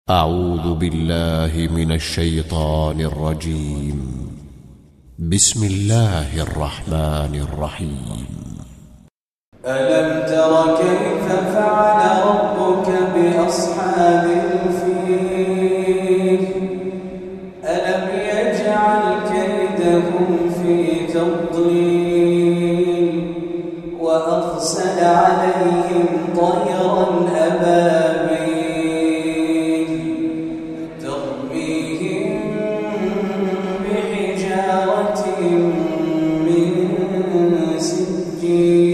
أعوذ بالله من الشيطان الرجيم. بسم الله الرحمن الرحيم. ألم تر كيف فعل ربك بأصحاب الفيل؟ ألم يجعل كيدهم في تضليل وأرسل عليهم طيرا أبابيل ترميهم بحجارة من سجيل